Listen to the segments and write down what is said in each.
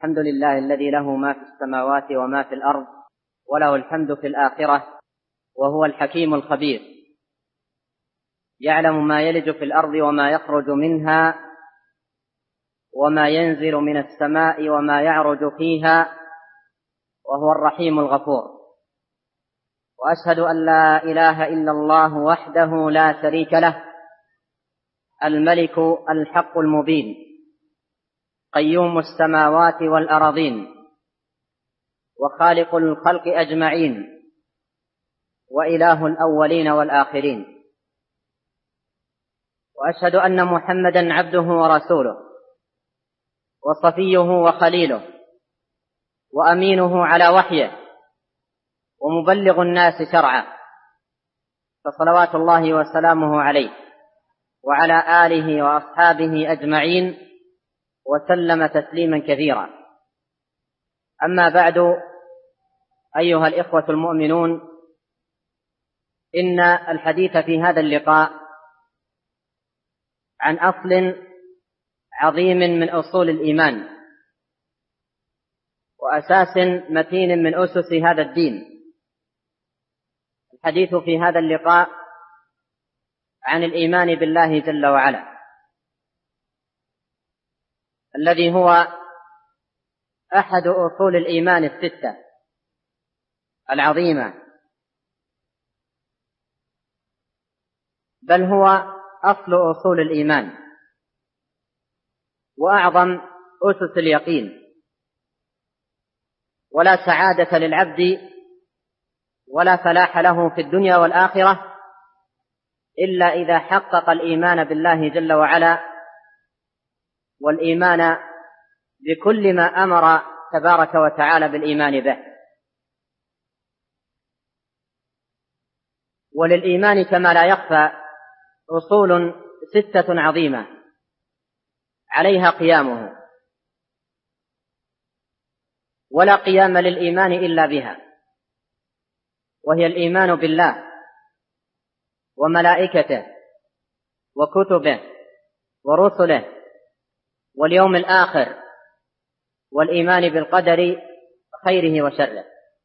الحمد لله الذي له ما في السماوات وما في الأرض وله الحمد في الآخرة وهو الحكيم الخبير، يعلم ما يلج في الأرض وما يخرج منها وما ينزل من السماء وما يعرج فيها، وهو الرحيم الغفور. وأشهد أن لا إله إلا الله وحده لا شريك له، الملك الحق المبين، قيوم السماوات والأراضين، وخالق الخلق أجمعين، وإله الأولين والآخرين. وأشهد أن محمدًا عبده ورسوله، وصفيه وخليله، وأمينه على وحيه، ومبلغ الناس شرعه، فصلوات الله وسلامه عليه وعلى آله وأصحابه أجمعين، وسلم تسليما كثيرا. أما بعد، أيها الإخوة المؤمنون، إن الحديث في هذا اللقاء عن أصل عظيم من أصول الإيمان، وأساس متين من أسس هذا الدين. الحديث في هذا اللقاء عن الإيمان بالله جل وعلا، الذي هو أحد أصول الإيمان الستة العظيمة، بل هو أصل أصول الإيمان وأعظم أسس اليقين. ولا سعادة للعبد ولا فلاح له في الدنيا والآخرة إلا إذا حقق الإيمان بالله جل وعلا، والإيمان بكل ما أمر تبارك وتعالى بالإيمان به. وللإيمان كما لا يخفى أصول ستة عظيمة عليها قيامه، ولا قيام للإيمان إلا بها، وهي الإيمان بالله وملائكته وكتبه ورسله واليوم الآخر، والإيمان بالقدر خيره وشره.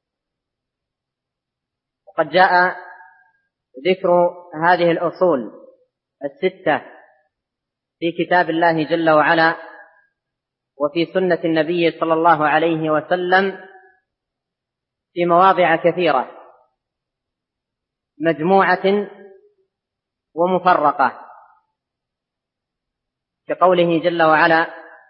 وقد جاء ذكر هذه الأصول الستة في كتاب الله جل وعلا وفي سنة النبي صلى الله عليه وسلم في مواضع كثيرة مجموعة ومفرقة، كقوله جل وعلا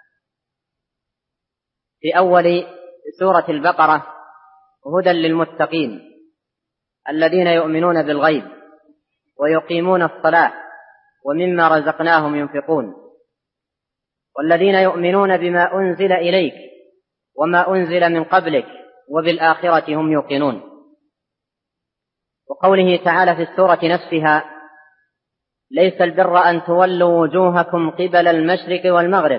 في أول سورة البقرة: هدى للمتقين الذين يؤمنون بالغيب ويقيمون الصلاة ومما رزقناهم ينفقون والذين يؤمنون بما أنزل إليك وما أنزل من قبلك وبالآخرة هم يوقنون. وقوله تعالى في السورة نفسها: ليس البر أن تولوا وجوهكم قبل المشرق والمغرب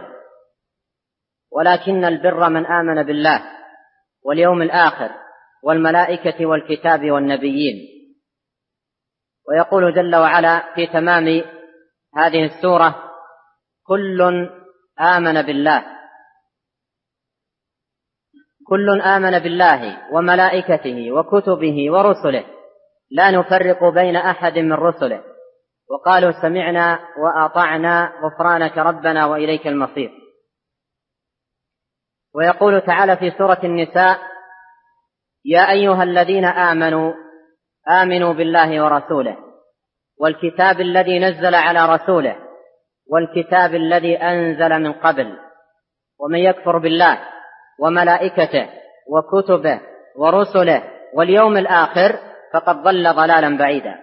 ولكن البر من آمن بالله واليوم الآخر والملائكة والكتاب والنبيين. ويقول جل وعلا في تمام هذه السورة: كل آمن بالله وملائكته وكتبه ورسله لا نفرق بين أحد من رسله وقالوا سمعنا وأطعنا غفرانك ربنا وإليك المصير. ويقول تعالى في سورة النساء: يا أيها الذين آمنوا آمنوا بالله ورسوله والكتاب الذي نزل على رسوله والكتاب الذي أنزل من قبل ومن يكفر بالله وملائكته وكتبه ورسله واليوم الآخر فقد ضل ضلالا بعيدا.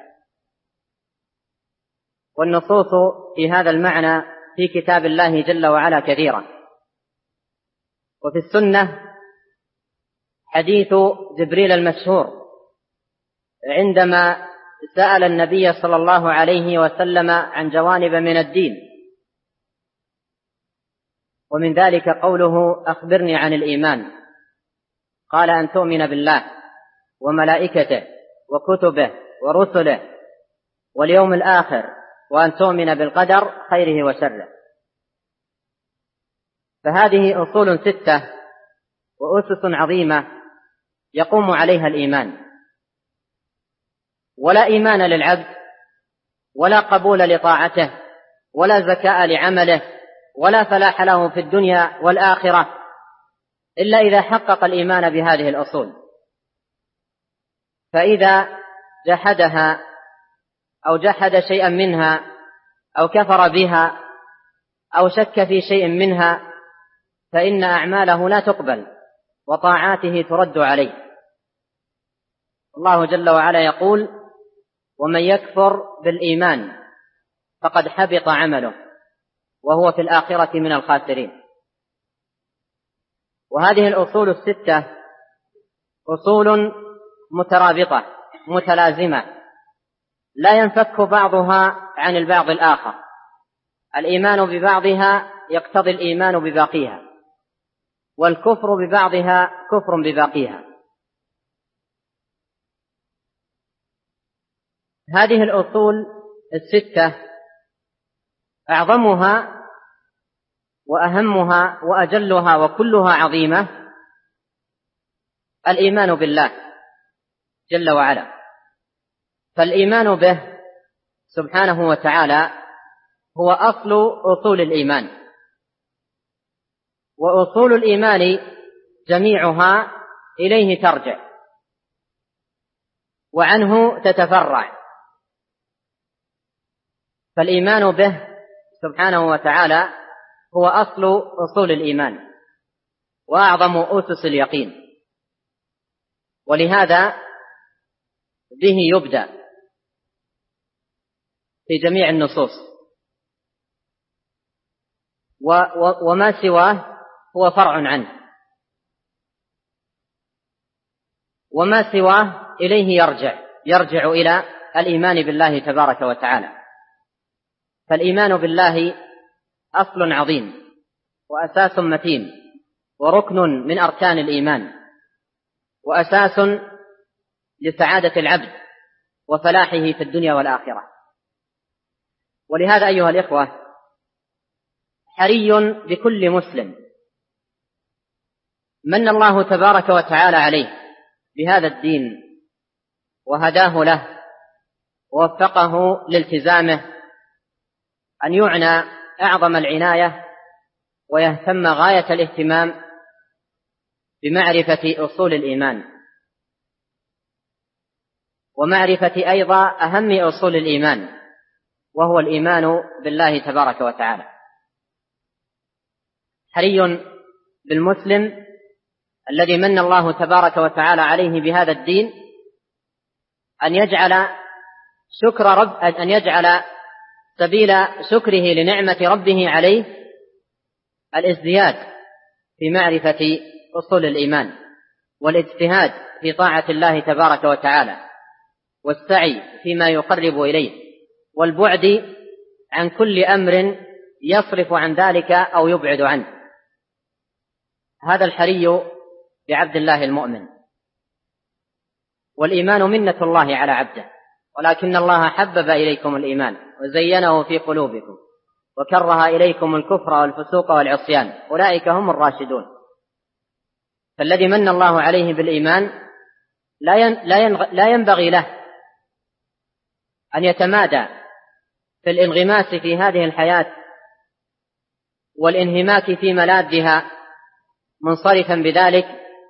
والنصوص في هذا المعنى في كتاب الله جل وعلا كثيرة. وفي السنة حديث جبريل المشهور عندما سأل النبي صلى الله عليه وسلم عن جوانب من الدين، ومن ذلك قوله: أخبرني عن الإيمان. قال: أن تؤمن بالله وملائكته وكتبه ورسله واليوم الآخر وأن تؤمن بالقدر خيره وشره. فهذه أصول ستة وأسس عظيمة يقوم عليها الإيمان. ولا إيمان للعبد ولا قبول لطاعته ولا زكاء لعمله ولا فلاح له في الدنيا والآخرة إلا إذا حقق الإيمان بهذه الأصول. فإذا جحدها أو جحد شيئا منها أو كفر بها أو شك في شيء منها فإن أعماله لا تقبل وطاعاته ترد عليه. الله جل وعلا يقول: ومن يكفر بالإيمان فقد حبط عمله وهو في الآخرة من الخاسرين. وهذه الأصول الستة أصول مترابطة متلازمة لا ينفك بعضها عن البعض الآخر. الإيمان ببعضها يقتضي الإيمان بباقيها، والكفر ببعضها كفر بباقيها. هذه الأصول الستة أعظمها وأهمها وأجلها وكلها عظيمة الإيمان بالله جل وعلا. فالإيمان به سبحانه وتعالى هو أصل أصول الإيمان، وأصول الإيمان جميعها إليه ترجع وعنه تتفرع. فالإيمان به سبحانه وتعالى هو أصل أصول الإيمان وأعظم أسس اليقين، ولهذا به يبدأ في جميع النصوص، وما سواه هو فرع عنه، وما سواه إليه يرجع إلى الإيمان بالله تبارك وتعالى. فالإيمان بالله أصل عظيم وأساس متين وركن من أركان الإيمان، وأساس لسعادة العبد وفلاحه في الدنيا والآخرة. ولهذا أيها الإخوة حري بكل مسلم من الله تبارك وتعالى عليه بهذا الدين وهداه له ووفقه لالتزامه أن يعنى أعظم العناية ويهتم غاية الاهتمام بمعرفة أصول الإيمان، ومعرفة أيضا أهم أصول الإيمان، وهو الإيمان بالله تبارك وتعالى. حري بالمسلم الذي من الله تبارك وتعالى عليه بهذا الدين أن يجعل سبيل شكره لنعمة ربه عليه الازدياد في معرفة أصول الإيمان والاجتهاد في طاعة الله تبارك وتعالى والسعي فيما يقرب إليه والبعد عن كل أمر يصرف عن ذلك أو يبعد عنه. هذا الحري بعبد الله المؤمن. والإيمان منة الله على عبده، ولكن الله حبب إليكم الإيمان وزينه في قلوبكم وكره إليكم الكفر والفسوق والعصيان أولئك هم الراشدون. فالذي من الله عليه بالإيمان لا ينبغي له أن يتمادى في الانغماس في هذه الحياة والانهماك في ملاذها منصرفا بذلك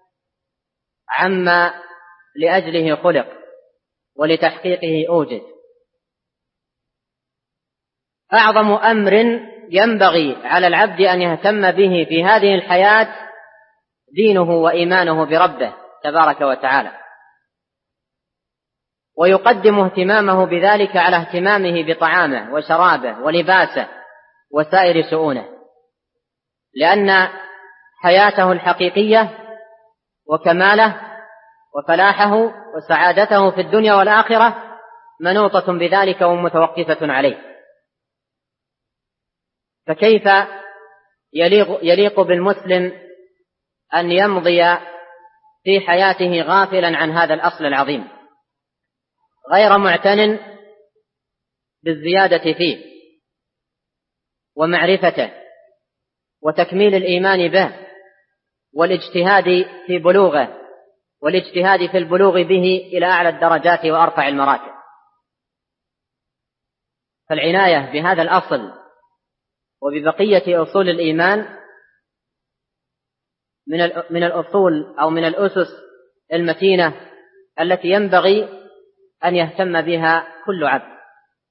عما لأجله خلق ولتحقيقه أوجد. أعظم أمر ينبغي على العبد أن يهتم به في هذه الحياة دينه وإيمانه بربه تبارك وتعالى، ويقدم اهتمامه بذلك على اهتمامه بطعامه وشرابه ولباسه وسائر شؤونه، لأن حياته الحقيقية وكماله وفلاحه وسعادته في الدنيا والآخرة منوطة بذلك ومتوقفة عليه. فكيف يليق بالمسلم أن يمضي في حياته غافلا عن هذا الأصل العظيم غير معتن بالزيادة فيه ومعرفته وتكميل الإيمان به والاجتهاد في بلوغه، والاجتهاد في البلوغ به إلى أعلى الدرجات وأرفع المراتب. فالعناية بهذا الأصل وببقية أصول الإيمان من الأصول أو من الأسس المتينة التي ينبغي أن يهتم بها كل عبد.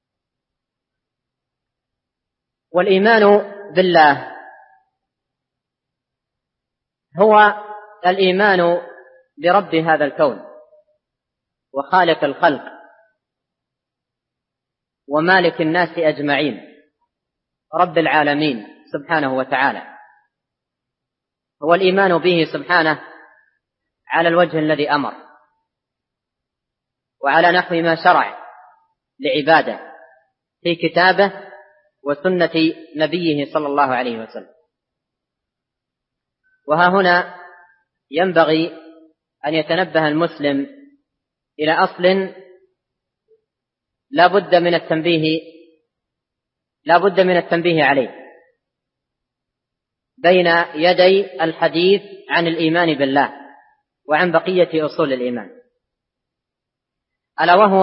والإيمان بالله هو الإيمان برب هذا الكون وخالق الخلق ومالك الناس أجمعين، رب العالمين سبحانه وتعالى. هو الإيمان به سبحانه على الوجه الذي أمر وعلى نحو ما شرع لعباده في كتابه وسنة نبيه صلى الله عليه وسلم. وها هنا ينبغي أن يتنبه المسلم إلى أصل لا بد من التنبيه عليه بين يدي الحديث عن الإيمان بالله وعن بقية أصول الإيمان، ألا وهو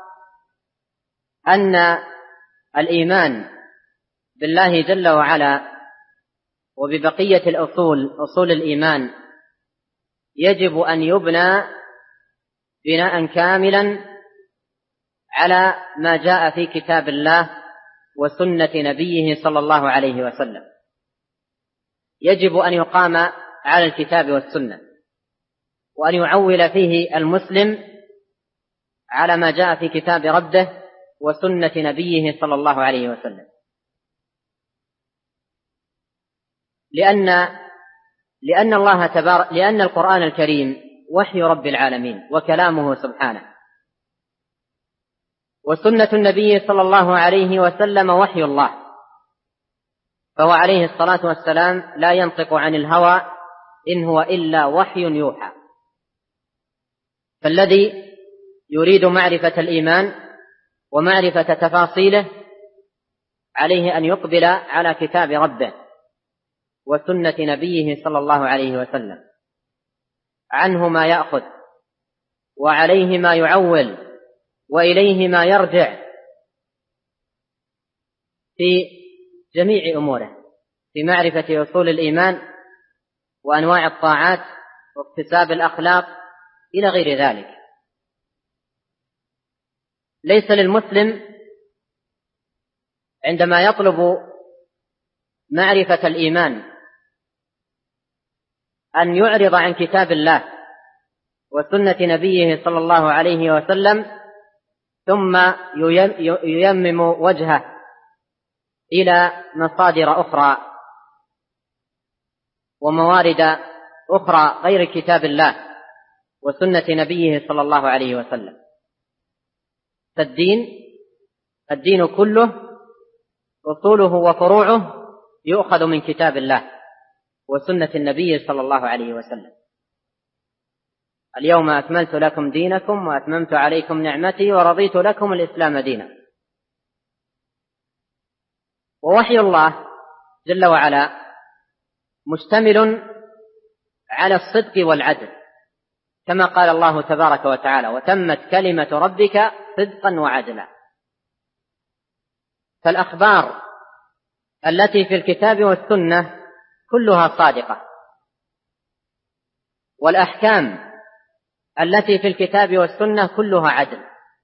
أن الإيمان بالله جل وعلا وببقية أصول الإيمان يجب أن يبنى بناء كاملا على ما جاء في كتاب الله وسنة نبيه صلى الله عليه وسلم. يجب أن يقام على الكتاب والسنة، وأن يعول فيه المسلم على ما جاء في كتاب ربه وسنة نبيه صلى الله عليه وسلم، لأن القرآن الكريم وحي رب العالمين وكلامه سبحانه، وسنة النبي صلى الله عليه وسلم وحي الله، فهو عليه الصلاة والسلام لا ينطق عن الهوى إن هو إلا وحي يوحى. فالذي يريد معرفة الإيمان ومعرفة تفاصيله عليه أن يقبل على كتاب ربه وسنة نبيه صلى الله عليه وسلم، عنه ما يأخذ وعليه ما يعول وإليه ما يرجع في جميع أموره، في معرفة أصول الإيمان وأنواع الطاعات واكتساب الأخلاق إلى غير ذلك. ليس للمسلم عندما يطلب معرفة الإيمان أن يعرض عن كتاب الله وسنة نبيه صلى الله عليه وسلم ثم ييمم وجهه إلى مصادر أخرى وموارد أخرى غير كتاب الله وسنة نبيه صلى الله عليه وسلم. فالدين كله أصوله وفروعه يؤخذ من كتاب الله وسنة النبي صلى الله عليه وسلم. اليوم أكملت لكم دينكم وأتممت عليكم نعمتي ورضيت لكم الإسلام دينا. ووحي الله جل وعلا مشتمل على الصدق والعدل، كما قال الله تبارك وتعالى: وتمت كلمة ربك صدقا وعدلا. فالأخبار التي في الكتاب والسنة كلها صادقة، والأحكام التي في الكتاب والسنة كلها عدل.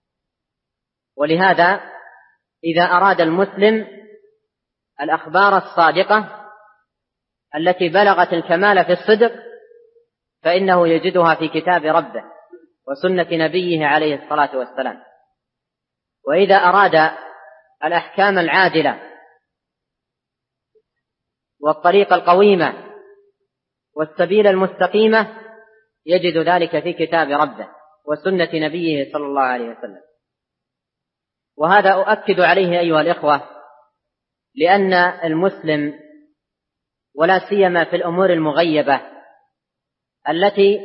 ولهذا إذا أراد المسلم الأخبار الصادقة التي بلغت الكمال في الصدق فإنه يجدها في كتاب ربه وسنة نبيه عليه الصلاة والسلام. وإذا أراد الأحكام العادلة والطريق القويمة والسبيل المستقيمة يجد ذلك في كتاب ربه وسنة نبيه صلى الله عليه وسلم. وهذا أؤكد عليه أيها الإخوة، لأن المسلم ولا سيما في الأمور المغيبة التي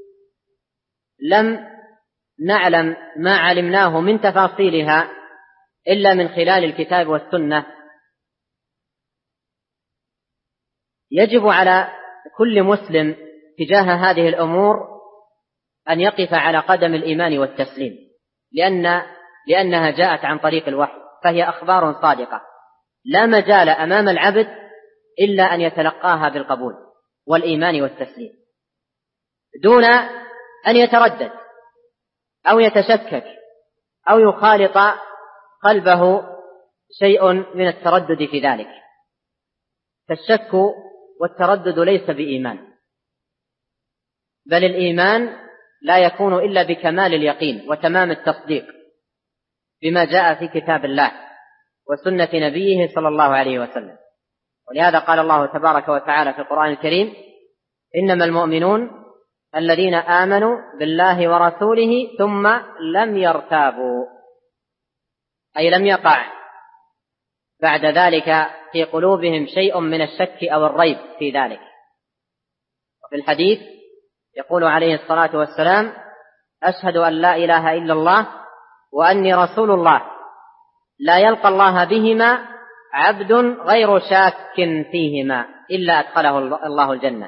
لم نعلم ما علمناه من تفاصيلها إلا من خلال الكتاب والسنة، يجب على كل مسلم تجاه هذه الأمور أن يقف على قدم الإيمان والتسليم، لأنها جاءت عن طريق الوحي، فهي أخبار صادقة لا مجال أمام العبد إلا أن يتلقاها بالقبول والإيمان والتسليم دون أن يتردد أو يتشكك أو يخالط قلبه شيء من التردد في ذلك. فالشك والتردد ليس بإيمان، بل الإيمان لا يكون إلا بكمال اليقين وتمام التصديق بما جاء في كتاب الله وسنة نبيه صلى الله عليه وسلم. ولهذا قال الله تبارك وتعالى في القرآن الكريم: إنما المؤمنون الذين آمنوا بالله ورسوله ثم لم يرتابوا، أي لم يقع بعد ذلك في قلوبهم شيء من الشك أو الريب في ذلك. وفي الحديث يقول عليه الصلاة والسلام: أشهد أن لا إله إلا الله وأني رسول الله، لا يلقى الله بهما عبد غير شاك فيهما إلا أدخله الله الجنة.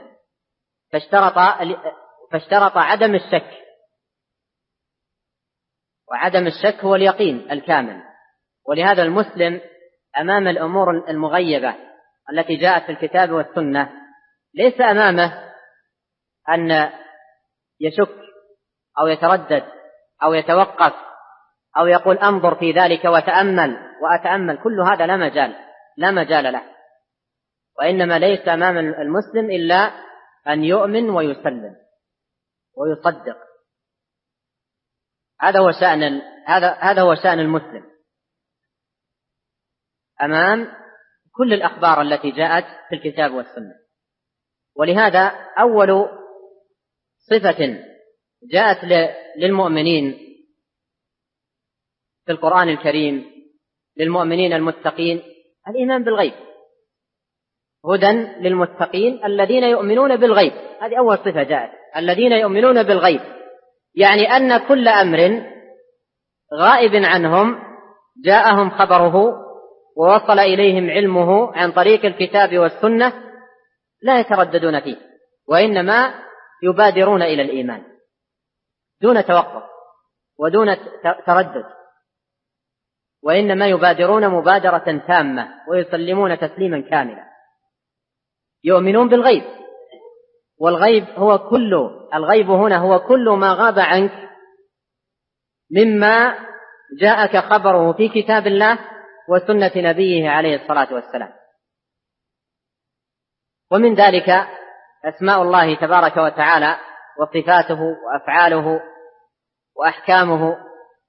فاشترط عدم الشك، وعدم الشك هو اليقين الكامل. ولهذا المسلم أمام الأمور المغيبة التي جاءت في الكتاب والسنة ليس أمامه أن يشك أو يتردد أو يتوقف أو يقول أنظر في ذلك وأتأمل، كل هذا لا مجال له. وإنما ليس أمام المسلم إلا أن يؤمن ويسلم ويصدق. هذا هو شأن المسلم أمام كل الأخبار التي جاءت في الكتاب والسنة. ولهذا أول صفة جاءت للمؤمنين في القرآن الكريم، للمؤمنين المتقين، الإيمان بالغيب. هدى للمتقين الذين يؤمنون بالغيب، هذه أول صفة جاءت، الذين يؤمنون بالغيب، يعني أن كل أمر غائب عنهم جاءهم خبره ووصل إليهم علمه عن طريق الكتاب والسنة لا يترددون فيه، وإنما يبادرون إلى الإيمان دون توقف ودون تردد، وإنما يبادرون مبادرة تامة ويسلمون تسليما كاملا. يؤمنون بالغيب، والغيب الغيب هنا هو كل ما غاب عنك مما جاءك خبره في كتاب الله وسنة نبيه عليه الصلاة والسلام. ومن ذلك أسماء الله تبارك وتعالى وصفاته وأفعاله وأحكامه،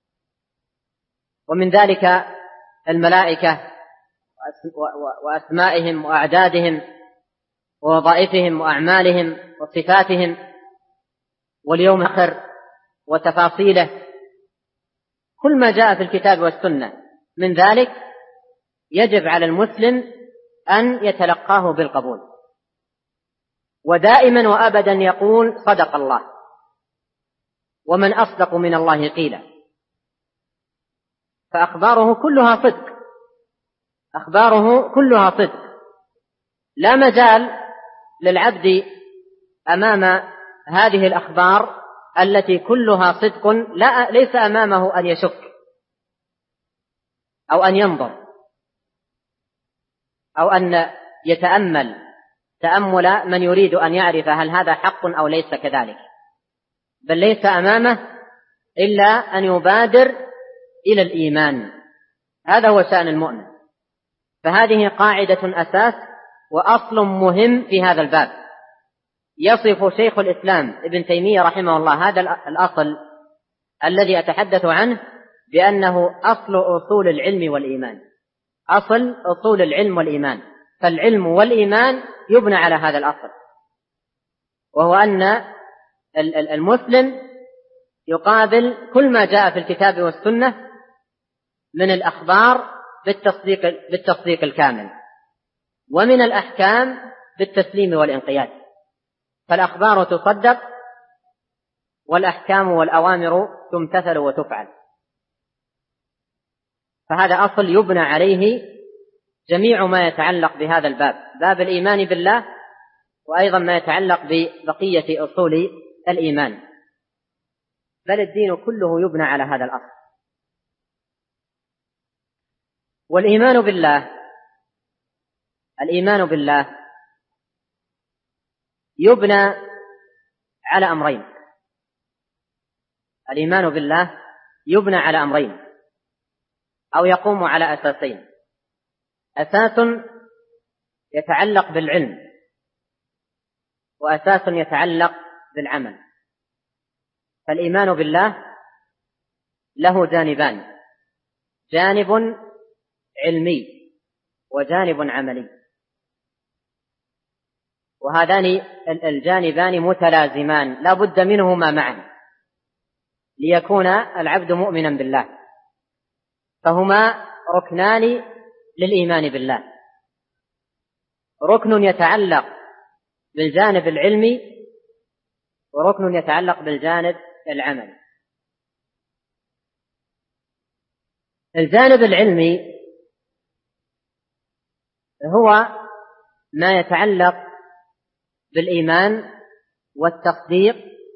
ومن ذلك الملائكة وأسمائهم وأعدادهم ووظائفهم وأعمالهم وصفاتهم، واليوم الآخر وتفاصيله، كل ما جاء في الكتاب والسنة من ذلك يجب على المسلم أن يتلقاه بالقبول، ودائما وأبدا يقول صدق الله، ومن أصدق من الله قيلا. فأخباره كلها صدق، لا مجال للعبد أمام هذه الأخبار التي كلها صدق، ليس أمامه أن يشك أو أن ينظر أو أن يتأمل تأمل من يريد أن يعرف هل هذا حق أو ليس كذلك، بل ليس أمامه إلا أن يبادر إلى الإيمان. هذا هو شأن المؤمن. فهذه قاعدة أساس وأصل مهم في هذا الباب. يصف شيخ الإسلام ابن تيمية رحمه الله هذا الأصل الذي أتحدث عنه بأنه أصل أصول العلم والإيمان، أصل أصول العلم والإيمان. فالعلم والإيمان يبنى على هذا الأصل، وهو أن المسلم يقابل كل ما جاء في الكتاب والسنة من الأخبار بالتصديق الكامل، ومن الأحكام بالتسليم والانقياد. فالأخبار تصدق والأحكام والأوامر تمتثل وتفعل. فهذا أصل يبنى عليه جميع ما يتعلق بهذا الباب، باب الإيمان بالله وأيضا ما يتعلق ببقية أصول الإيمان، بل الدين كله يبنى على هذا الأصل. والإيمان بالله يبنى على أمرين. الإيمان بالله يبنى على أمرين أو يقوم على أساسين: أساس يتعلق بالعلم، وأساس يتعلق بالعمل. فالإيمان بالله له جانبان: جانب علمي وجانب عملي، وهذان الجانبان متلازمان لا بد منهما معا ليكون العبد مؤمنا بالله، فهما ركنان للإيمان بالله: ركن يتعلق بالجانب العلمي، وركن يتعلق بالجانب العملي. الجانب العلمي هو ما يتعلق بالإيمان والتصديق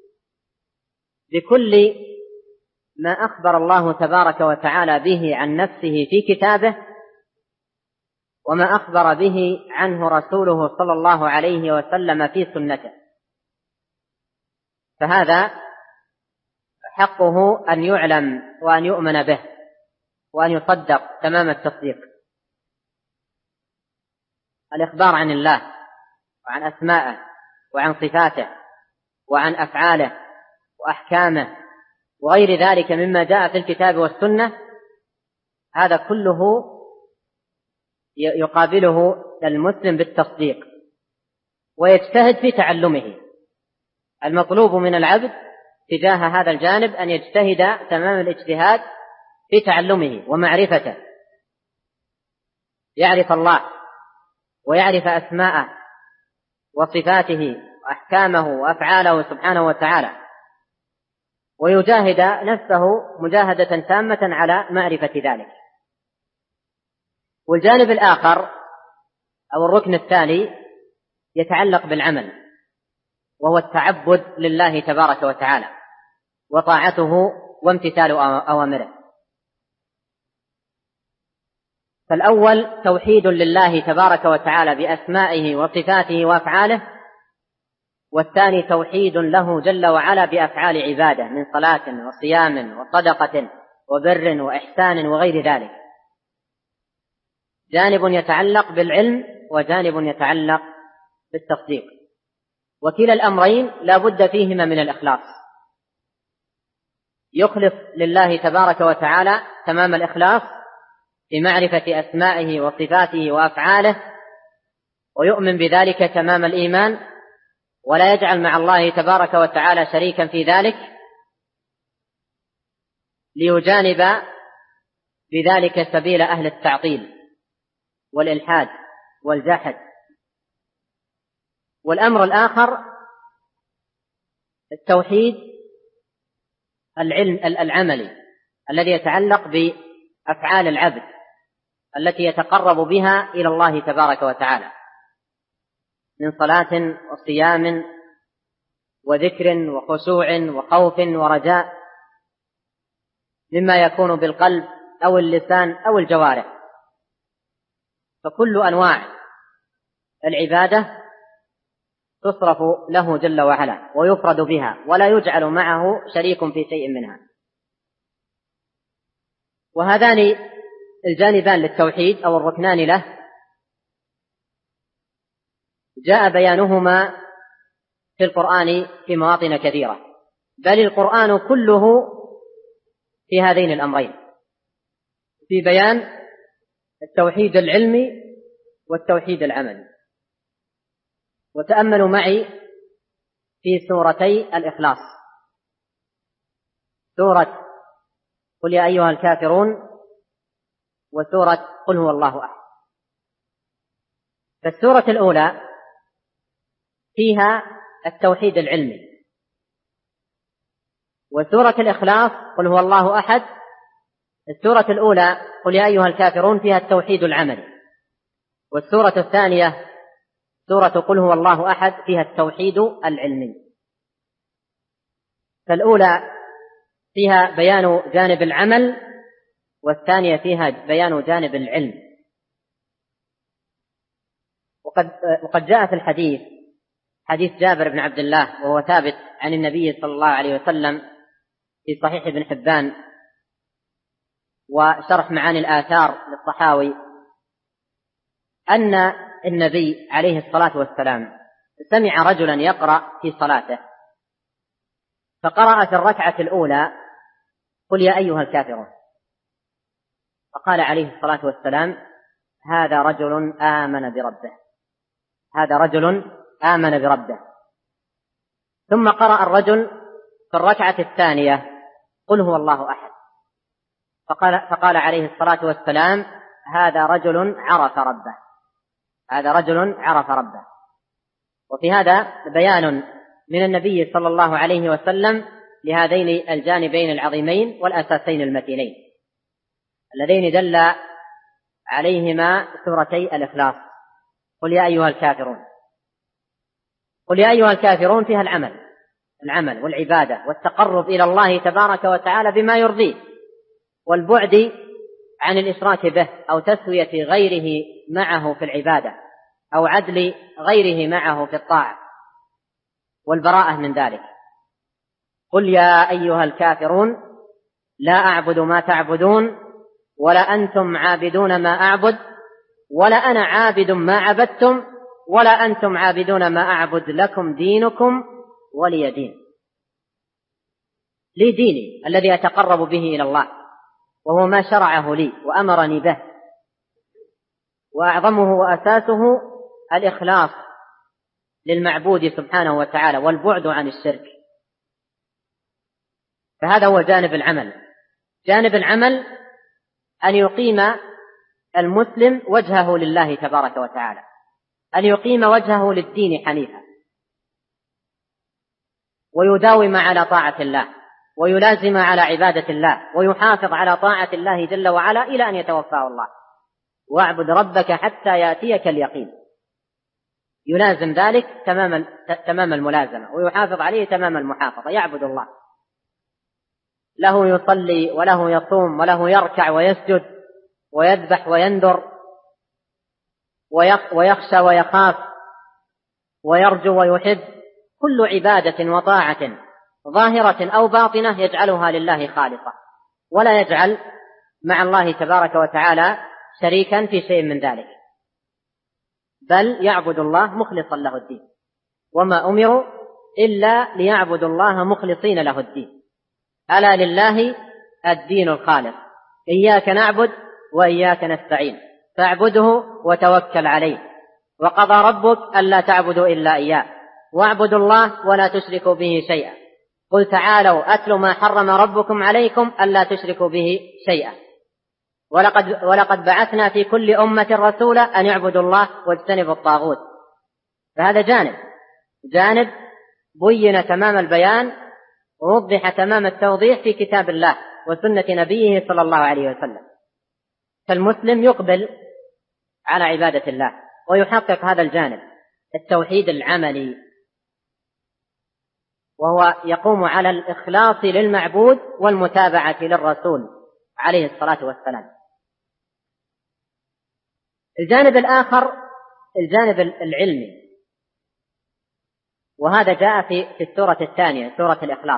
بكل ما أخبر الله تبارك وتعالى به عن نفسه في كتابه، وما أخبر به عنه رسوله صلى الله عليه وسلم في سنته، فهذا حقه أن يعلم وأن يؤمن به وأن يصدق تمام التصديق. الإخبار عن الله وعن أسمائه وعن صفاته وعن أفعاله وأحكامه وغير ذلك مما جاء في الكتاب والسنة، هذا كله يقابله المسلم بالتصديق ويجتهد في تعلمه. المطلوب من العبد تجاه هذا الجانب أن يجتهد تمام الاجتهاد في تعلمه ومعرفته، يعرف الله ويعرف أسماءه وصفاته وأحكامه وأفعاله سبحانه وتعالى، ويجاهد نفسه مجاهدة تامة على معرفة ذلك. والجانب الآخر أو الركن الثاني يتعلق بالعمل، وهو التعبد لله تبارك وتعالى وطاعته وامتثال أوامره. فالأول توحيد لله تبارك وتعالى بأسمائه وصفاته وأفعاله، والثاني توحيد له جل وعلا بأفعال عباده من صلاة وصيام وصدقة وبر وإحسان وغير ذلك. جانب يتعلق بالعلم وجانب يتعلق بالتصديق، وكلا الأمرين لا بد فيهما من الإخلاص. يخلص لله تبارك وتعالى تمام الإخلاص في معرفة أسمائه وصفاته وأفعاله، ويؤمن بذلك تمام الإيمان، ولا يجعل مع الله تبارك وتعالى شريكا في ذلك، ليجانب بذلك سبيل أهل التعطيل والإلحاد والجحد. والأمر الآخر التوحيد العملي الذي يتعلق بأفعال العبد التي يتقرب بها إلى الله تبارك وتعالى من صلاة وصيام وذكر وخشوع وخوف ورجاء، مما يكون بالقلب أو اللسان أو الجوارح. فكل أنواع العبادة تصرف له جل وعلا ويفرد بها، ولا يجعل معه شريك في شيء منها. وهذان الجانبان للتوحيد أو الركنان له جاء بيانهما في القرآن في مواطن كثيرة، بل القرآن كله في هذين الأمرين، في بيان التوحيد العلمي والتوحيد العملي. وتأملوا معي في سورتي الإخلاص، سورة قل يا أيها الكافرون وسورة قل هو الله أحد. فالسورة الأولى فيها التوحيد العلمي، وسورة الإخلاص قل هو الله أحد السورة الأولى قل يا أيها الكافرون فيها التوحيد العملي، والسورة الثانية سورة قل هو الله أحد فيها التوحيد العلمي. فالأولى فيها بيان جانب العمل، والثانية فيها بيان جانب العلم. وقد جاء في الحديث حديث جابر بن عبد الله وهو ثابت عن النبي صلى الله عليه وسلم في صحيح ابن حبان وشرح معاني الآثار للطحاوي، أن النبي عليه الصلاة والسلام سمع رجلا يقرأ في صلاته، فقرأ في الركعة الأولى قل يا أيها الكافرون، فقال عليه الصلاة والسلام هذا رجل آمن بربه، هذا رجل آمن بربه. ثم قرأ الرجل في الركعة الثانية قل هو الله أحد، فقال عليه الصلاة والسلام هذا رجل عرف ربه، هذا رجل عرف ربه. وفي هذا بيان من النبي صلى الله عليه وسلم لهذين الجانبين العظيمين والأساسين المتينين اللذين دل عليهما سورتي الإخلاص. قل يا أيها الكافرون، قل يا أيها الكافرون فيها العمل والعبادة والتقرب إلى الله تبارك وتعالى بما يرضيه، والبعد عن الإشراك به أو تسوية غيره معه في العبادة أو عدل غيره معه في الطاعة، والبراءة من ذلك. قل يا أيها الكافرون لا أعبد ما تعبدون ولا أنتم عابدون ما أعبد ولا أنا عابد ما عبدتم ولا أنتم عابدون ما أعبد، لكم دينكم ولي دين. لي ديني الذي أتقرب به إلى الله، وهو ما شرعه لي وأمرني به، وأعظمه وأساسه الإخلاص للمعبود سبحانه وتعالى والبعد عن الشرك. فهذا هو جانب العمل. جانب العمل أن يقيم المسلم وجهه لله تبارك وتعالى، أن يقيم وجهه للدين حنيفا، ويداوم على طاعة الله، ويلازم على عبادة الله، ويحافظ على طاعة الله جل وعلا إلى أن يتوفاه الله. واعبد ربك حتى يأتيك اليقين، يلازم ذلك تمام الملازمة، ويحافظ عليه تمام المحافظة. يعبد الله، له يصلي وله يصوم وله يركع ويسجد ويذبح وينذر ويخشى ويخاف ويرجو ويحب، كل عبادة وطاعة ظاهرة أو باطنة يجعلها لله خالصة، ولا يجعل مع الله تبارك وتعالى شريكا في شيء من ذلك، بل يعبد الله مخلصا له الدين. وما أمروا إلا ليعبدوا الله مخلصين له الدين، ألا لله الدين الخالص، إياك نعبد وإياك نستعين فاعبده وتوكل عليه، وقضى ربك ألا تعبدوا إلا إياه واعبدوا الله ولا تشركوا به شيئا، قل تعالوا أتل ما حرم ربكم عليكم ألا تشركوا به شيئا، ولقد بعثنا في كل أمة رسولا أن يعبدوا الله واجتنبوا الطاغوت. فهذا جانب بين تمام البيان ووضح تمام التوضيح في كتاب الله وسنة نبيه صلى الله عليه وسلم. فالمسلم يقبل على عبادة الله ويحقق هذا الجانب التوحيد العملي، وهو يقوم على الإخلاص للمعبود والمتابعة للرسول عليه الصلاة والسلام. الجانب الآخر الجانب العلمي، وهذا جاء في السورة الثانية سورة الإخلاص.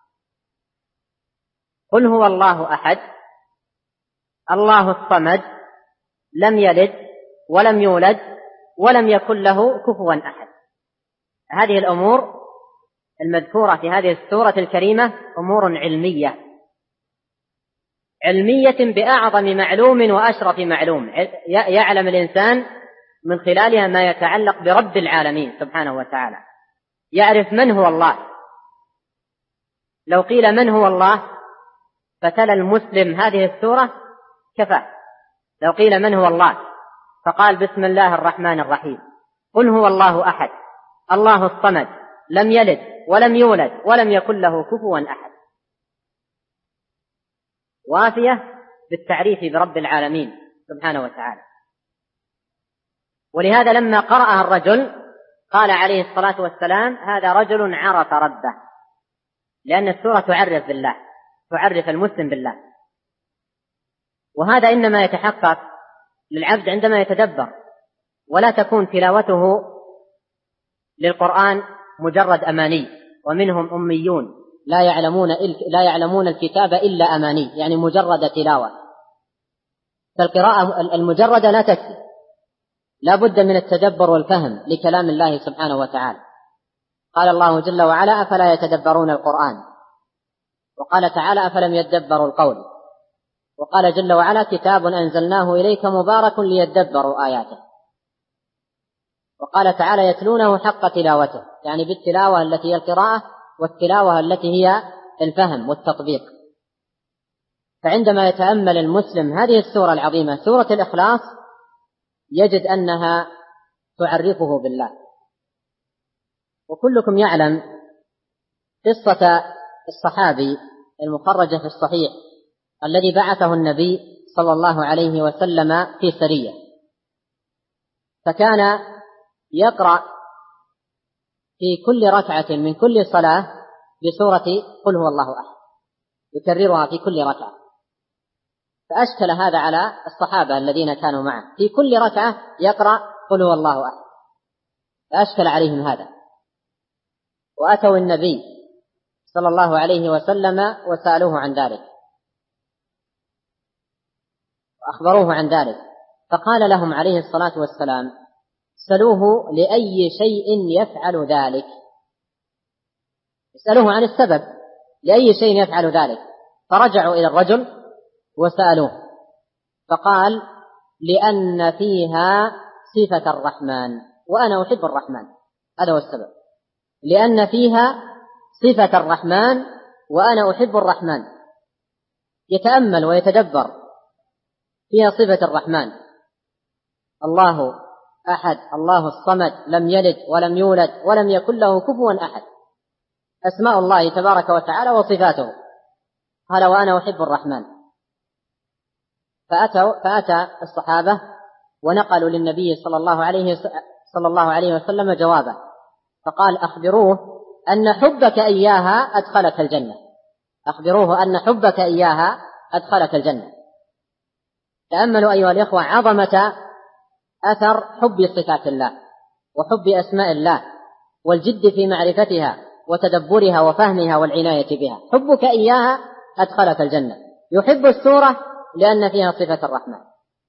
قل هو الله أحد الله الصمد لم يلد ولم يولد ولم يكن له كفوا أحد. هذه الأمور المذكورة في هذه السورة الكريمة أمور علمية بأعظم معلوم وأشرف معلوم يعلم الإنسان من خلالها ما يتعلق برب العالمين سبحانه وتعالى، يعرف من هو الله. لو قيل من هو الله فتلا المسلم هذه السورة كفى. لو قيل من هو الله فقال بسم الله الرحمن الرحيم قل هو الله أحد الله الصمد لم يلد ولم يولد ولم يكن له كفوا أحد، وافية بالتعريف برب العالمين سبحانه وتعالى. ولهذا لما قرأها الرجل قال عليه الصلاة والسلام: هذا رجل عرف ربه، لأن السورة تعرف بالله، تعرف المسلم بالله. وهذا إنما يتحقق للعبد عندما يتدبر، ولا تكون تلاوته للقرآن مجرد أماني. ومنهم أميون لا يعلمون الكتاب إلا أماني، يعني مجرد تلاوة. فالقراءة المجردة لا تكفي، لا بد من التدبر والفهم لكلام الله سبحانه وتعالى. قال الله جل وعلا: أفلا يتدبرون القرآن؟ وقال تعالى: أفلم يدبروا القول؟ وقال جل وعلا: كتاب أنزلناه إليك مبارك ليدبروا آياته. وقال تعالى: يتلونه حق تلاوته، يعني بالتلاوة التي هي القراءة، والتلاوة التي هي الفهم والتطبيق. فعندما يتأمل المسلم هذه السورة العظيمة، سورة الإخلاص، يجد أنها تعرفه بالله. وكلكم يعلم قصة الصحابي المخرجة في الصحيح الذي بعثه النبي صلى الله عليه وسلم في سرية، فكان يقرأ في كل ركعة من كل صلاة بسورة قل هو الله أحد، يكررها في كل ركعة. فأشكل هذا على الصحابة الذين كانوا معه، في كل ركعة يقرأ قل هو الله أحد، فأشكل عليهم هذا، وأتوا النبي صلى الله عليه وسلم وسألوه عن ذلك وأخبروه عن ذلك، فقال لهم عليه الصلاة والسلام: سألوه لأي شيء يفعل ذلك، اسألوه عن السبب لأي شيء يفعل ذلك. فرجعوا إلى الرجل وسألوه، فقال: لأن فيها صفة الرحمن وأنا أحب الرحمن، هذا هو السبب، لأن فيها صفة الرحمن وأنا أحب الرحمن. يتأمل ويتدبر فيها صفة الرحمن: الله أحد، الله الصمد، لم يلد ولم يولد ولم يكن له كفوا أحد، أسماء الله تبارك وتعالى وصفاته. قال: وأنا أحب الرحمن. فأتى الصحابة ونقلوا للنبي صلى الله عليه وسلم جوابه، فقال: أخبروه أن حبك إياها أدخلك الجنة، أخبروه أن حبك إياها أدخلك الجنة. تأملوا أيها الإخوة عظمة أثر حب صفات الله وحب أسماء الله والجد في معرفتها وتدبرها وفهمها والعناية بها. حبك إياها أدخلك الجنة. يحب السورة لأن فيها صفة الرحمن.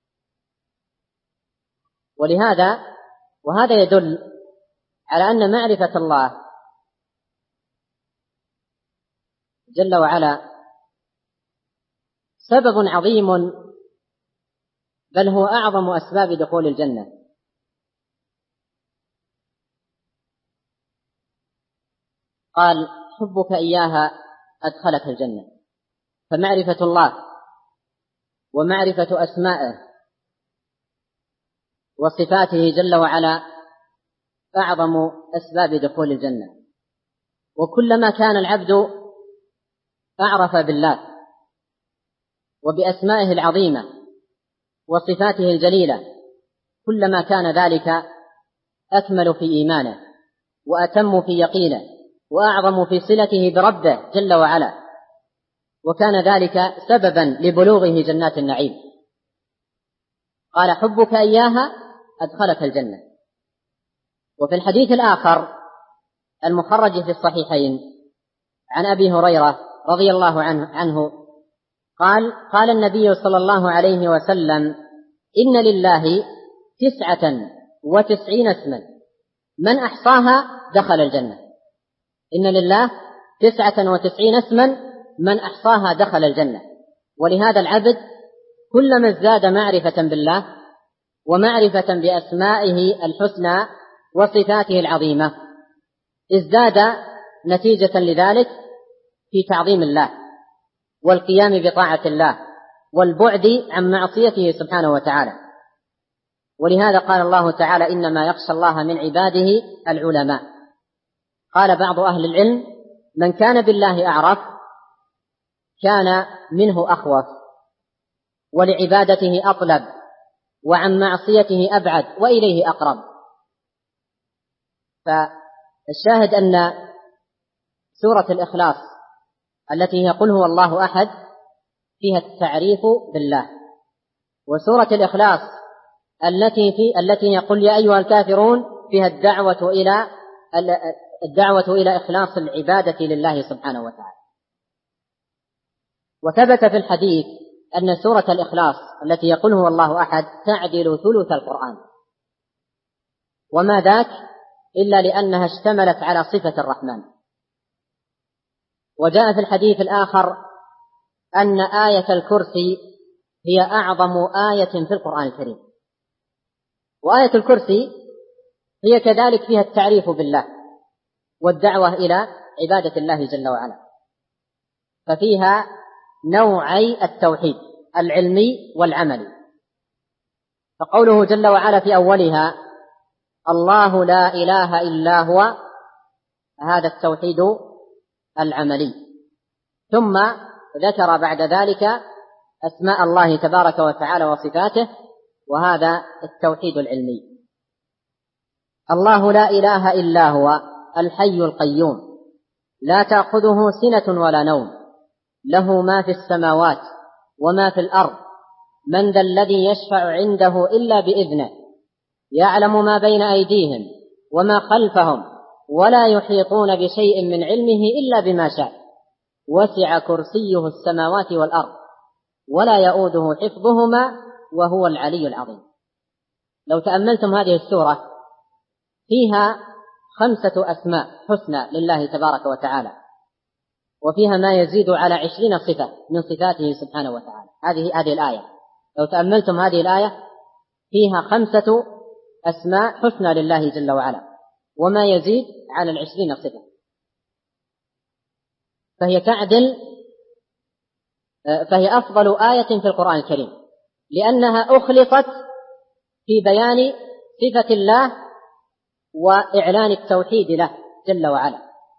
وهذا يدل على أن معرفة الله جل وعلا سبب عظيم، بل هو أعظم أسباب دخول الجنة. قال: حبك إياها أدخلك الجنة. فمعرفة الله ومعرفة أسمائه وصفاته جل وعلا أعظم أسباب دخول الجنة. وكلما كان العبد أعرف بالله وبأسمائه العظيمة وصفاته الجليلة، كلما كان ذلك أكمل في إيمانه وأتم في يقينه وأعظم في صلته بربه جل وعلا، وكان ذلك سببا لبلوغه جنات النعيم. قال: حبك إياها أدخلك الجنة. وفي الحديث الآخر المخرج في الصحيحين عن أبي هريرة رضي الله عنه قال النبي صلى الله عليه وسلم: إن لله 99 اسما من أحصاها دخل الجنة. إن لله 99 اسما من أحصاها دخل الجنة. ولهذا العبد كلما ازداد معرفة بالله ومعرفة بأسمائه الحسنى وصفاته العظيمة ازداد نتيجة لذلك في تعظيم الله والقيام بطاعة الله والبعد عن معصيته سبحانه وتعالى. ولهذا قال الله تعالى: إنما يخشى الله من عباده العلماء. قال بعض أهل العلم: من كان بالله أعرف كان منه أخوف ولعبادته أطلب وعن معصيته أبعد وإليه أقرب. فالشاهد أن سورة الإخلاص التي هي قل هو الله أحد فيها التعريف بالله، وسورة الإخلاص التي يقول يا أيها الكافرون فيها الدعوة إلى إخلاص العبادة لله سبحانه وتعالى. وثبت في الحديث أن سورة الإخلاص التي يقول هو الله أحد تعدل ثلث القرآن، وما ذاك إلا لأنها اشتملت على صفة الرحمن. وجاء في الحديث الآخر أن آية الكرسي هي أعظم آية في القرآن الكريم، وآية الكرسي هي كذلك فيها التعريف بالله والدعوة إلى عبادة الله جل وعلا، ففيها نوعي التوحيد العلمي والعملي. فقوله جل وعلا في أولها الله لا إله إلا هو، هذا التوحيد العملي. ثم ذكر بعد ذلك أسماء الله تبارك وتعالى وصفاته، وهذا التوحيد العلمي. الله لا إله إلا هو الحي القيوم لا تأخذه سنة ولا نوم، له ما في السماوات وما في الأرض، من ذا الذي يشفع عنده إلا بإذنه، يعلم ما بين أيديهم وما خلفهم، ولا يحيطون بشيء من علمه إلا بما شاء، وسع كرسيه السماوات والأرض ولا يؤوده حفظهما وهو العلي العظيم. لو تأملتم هذه السورة فيها 5 أسماء حسنى لله تبارك وتعالى، وفيها ما يزيد على 20 صفة من صفاته سبحانه وتعالى. هذه الآية لو تأملتم هذه الآية فيها 5 أسماء حسنى لله جل وعلا، وما يزيد على 20 صفة، فهي أفضل آية في القرآن الكريم، لأنها أخلصت في بيان صفة الله وإعلان التوحيد له جل وعلا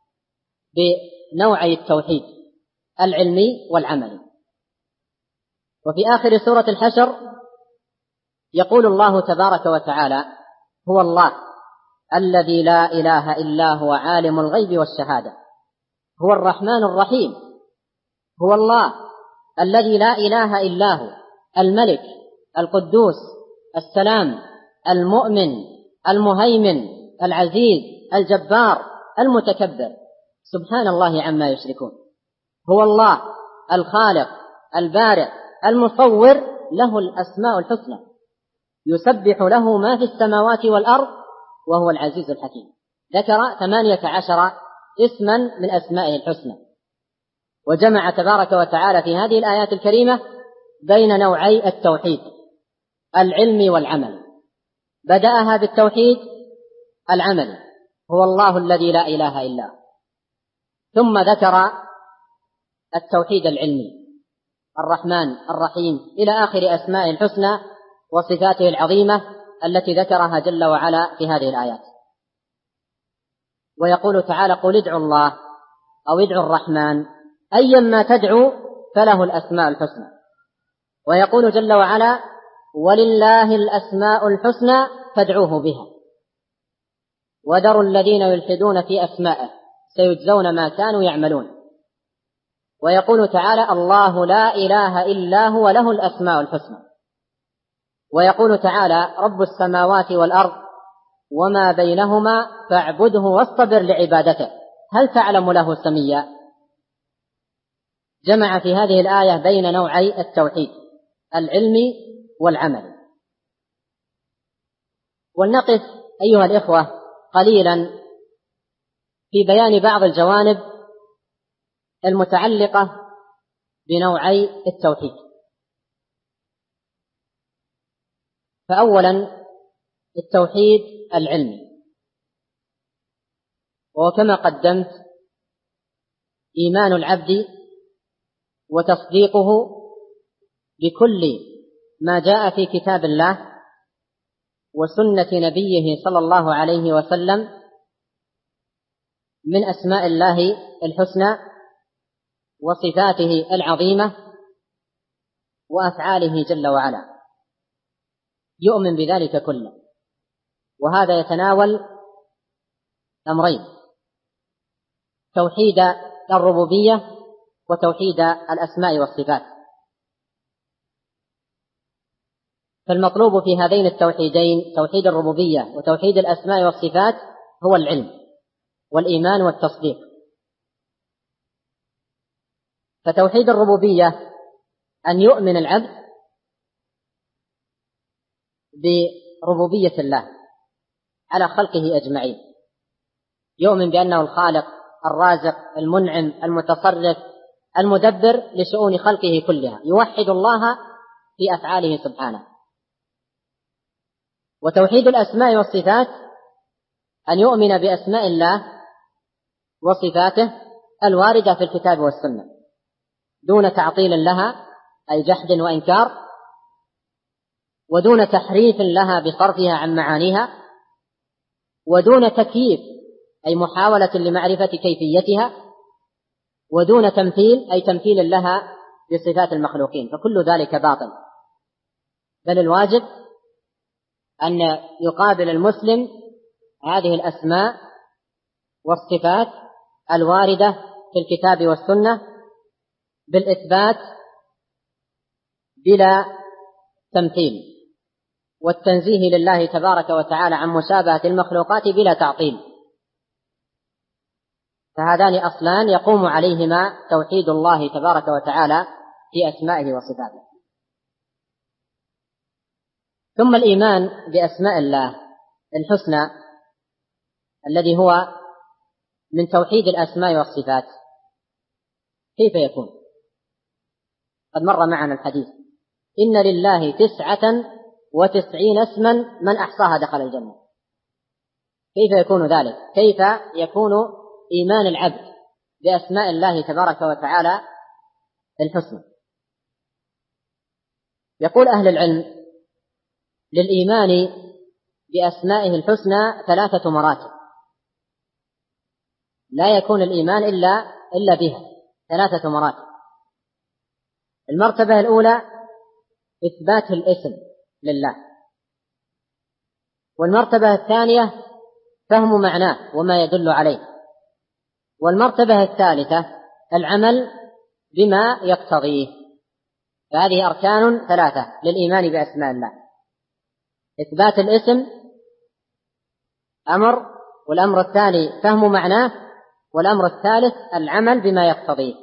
بنوعي التوحيد العلمي والعملي. وفي آخر سورة الحشر يقول الله تبارك وتعالى هو الله الذي لا إله إلا هو عالم الغيب والشهادة، هو الرحمن الرحيم، هو الله الذي لا إله إلا هو الملك القدوس السلام المؤمن المهيمن العزيز الجبار المتكبر، سبحان الله عما يشركون. هو الله الخالق البارئ المصور، له الأسماء الحسنى، يسبح له ما في السماوات والأرض وهو العزيز الحكيم. ذكر 18 اسما من أسمائه الحسنى، وجمع تبارك وتعالى في هذه الآيات الكريمة بين نوعي التوحيد العلمي والعمل. بدأها بالتوحيد العمل، هو الله الذي لا إله إلا هو، ثم ذكر التوحيد العلمي الرحمن الرحيم إلى آخر أسمائه الحسنى وصفاته العظيمة التي ذكرها جل وعلا في هذه الآيات. ويقول تعالى قل ادعوا الله أو ادعوا الرحمن أيما تدعوا فله الأسماء الحسنى. ويقول جل وعلا ولله الأسماء الحسنى فادعوه بها وذروا الذين يلحدون في أسمائه سيجزون ما كانوا يعملون. ويقول تعالى الله لا إله إلا هو له الأسماء الحسنى. ويقول تعالى رب السماوات والأرض وما بينهما فاعبده واصطبر لعبادته هل تعلم له سميا. جمع في هذه الآية بين نوعي التوحيد العلمي والعملي. ولنقف أيها الإخوة قليلا في بيان بعض الجوانب المتعلقة بنوعي التوحيد. فأولا التوحيد العلمي، وكما قدمت إيمان العبد وتصديقه بكل ما جاء في كتاب الله وسنة نبيه صلى الله عليه وسلم من أسماء الله الحسنى وصفاته العظيمة وأفعاله جل وعلا. يؤمن بذلك كله، وهذا يتناول أمرين: توحيد الربوبية وتوحيد الأسماء والصفات. فالمطلوب في هذين التوحيدين، توحيد الربوبية وتوحيد الأسماء والصفات، هو العلم والإيمان والتصديق. فتوحيد الربوبية أن يؤمن العبد بربوبية الله على خلقه أجمعين، يؤمن بأنه الخالق الرازق المنعم المتصرف المدبر لشؤون خلقه كلها، يوحد الله في أفعاله سبحانه. وتوحيد الأسماء والصفات أن يؤمن بأسماء الله وصفاته الواردة في الكتاب والسنة دون تعطيل لها أي جحد وإنكار، ودون تحريف لها بصرفها عن معانيها، ودون تكييف أي محاولة لمعرفة كيفيتها، ودون تمثيل أي تمثيل لها بصفات المخلوقين، فكل ذلك باطل. بل الواجب أن يقابل المسلم هذه الأسماء والصفات الواردة في الكتاب والسنة بالإثبات بلا تمثيل، والتنزيه لله تبارك وتعالى عن مشابهة المخلوقات بلا تعطيل. فهذان أصلان يقوم عليهما توحيد الله تبارك وتعالى في أسمائه وصفاته. ثم الإيمان بأسماء الله الحسنى الذي هو من توحيد الأسماء والصفات كيف يكون؟ قد مر معنا الحديث: إن لله 99 اسما من أحصاها دخل الجنة. كيف يكون ذلك؟ كيف يكون إيمان العبد بأسماء الله تبارك وتعالى الحسنى؟ يقول أهل العلم: للإيمان بأسمائه الحسنى 3 مراتب، لا يكون الإيمان إلا بها، 3 مراتب. المرتبة الأولى إثبات الاسم لله، والمرتبة الثانية فهم معناه وما يدل عليه، والمرتبة الثالثة العمل بما يقتضيه. فهذه أركان 3 للإيمان بأسماء الله: إثبات الاسم أمر، والأمر الثاني فهم معناه، والأمر الثالث العمل بما يقتضيه.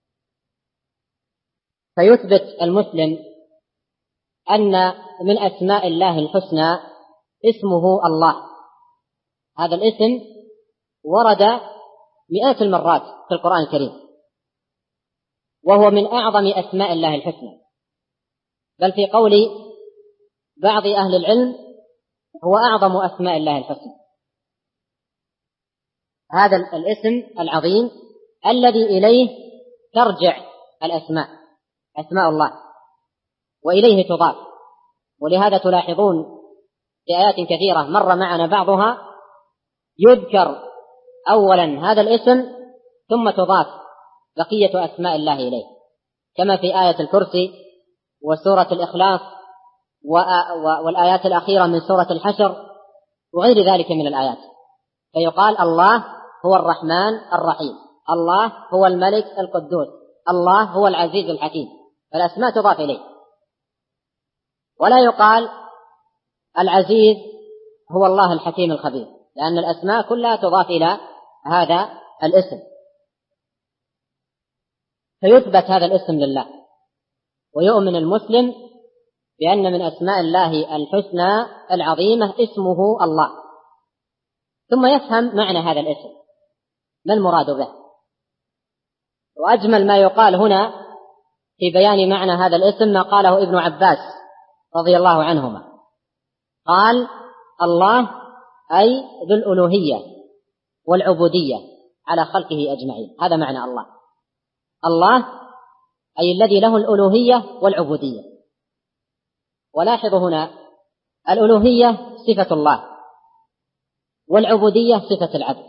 فيثبت المسلم أن من أسماء الله الحسنى اسمه الله. هذا الاسم ورد 100 المرات في القرآن الكريم، وهو من أعظم أسماء الله الحسنى، بل في قول بعض أهل العلم هو أعظم أسماء الله الحسنى. هذا الاسم العظيم الذي إليه ترجع الأسماء، أسماء الله، وإليه تضاف. ولهذا تلاحظون في آيات كثيرة مر معنا بعضها يذكر أولا هذا الاسم ثم تضاف بقية أسماء الله إليه، كما في آية الكرسي وسورة الإخلاص والآيات الأخيرة من سورة الحشر وغير ذلك من الآيات. فيقال الله هو الرحمن الرحيم، الله هو الملك القدوس، الله هو العزيز الحكيم، فالأسماء تضاف إليه. ولا يقال العزيز هو الله الحكيم الخبير، لأن الأسماء كلها تضاف إلى هذا الاسم. فيثبت هذا الاسم لله، ويؤمن المسلم بأن من أسماء الله الحسنى العظيمة اسمه الله، ثم يفهم معنى هذا الاسم، ما المراد به. وأجمل ما يقال هنا في بيان معنى هذا الاسم ما قاله ابن عباس رضي الله عنهما، قال: الله أي ذو الألوهية والعبودية على خلقه أجمعين. هذا معنى الله. الله أي الذي له الألوهية والعبودية. ولاحظوا هنا الألوهية صفة الله، والعبودية صفة العبد.